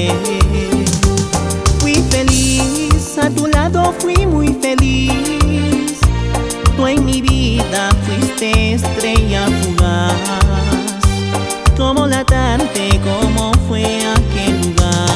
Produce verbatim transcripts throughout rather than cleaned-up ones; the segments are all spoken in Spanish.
Fui feliz, a tu lado fui muy feliz. Tú en mi vida fuiste estrella fugaz, como la tarde, como fue aquel lugar.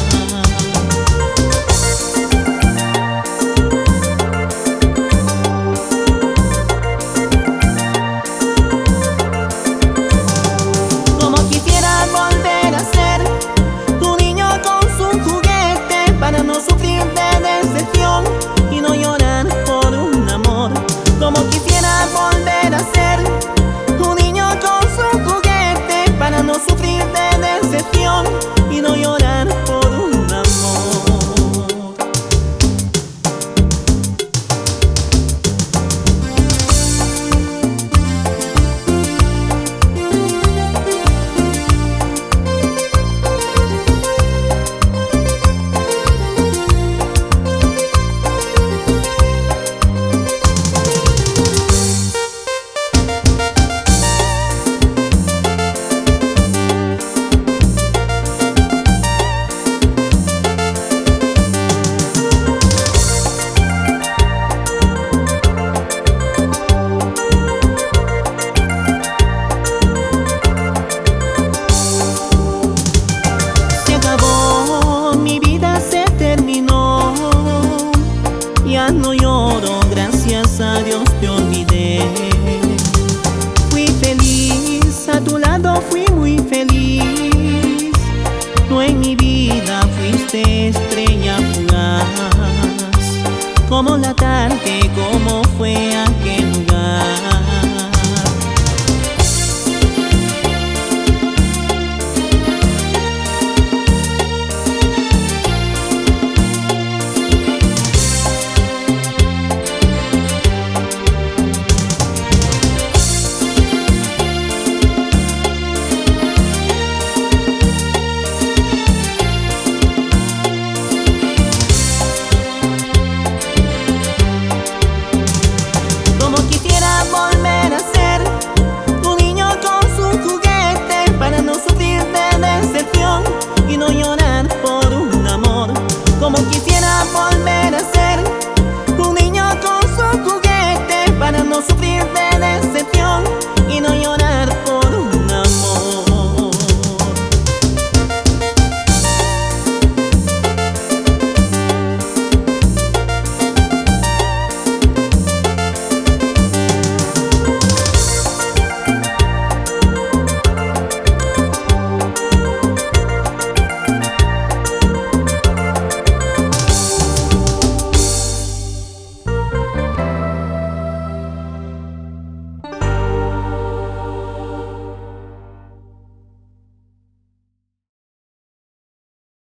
Como quisiera volver a ser tu niño con su juguete, para no sufrir de decepción y no llorar por un amor. Como quisiera volver a ser tu niño con su juguete, para no sufrir de decepción y no llorar por un amor. Ya no lloro, gracias a Dios te olvidé. Fui feliz, a tu lado fui muy feliz. Tú en mi vida fuiste estrella fugaz, como la tarde, como fue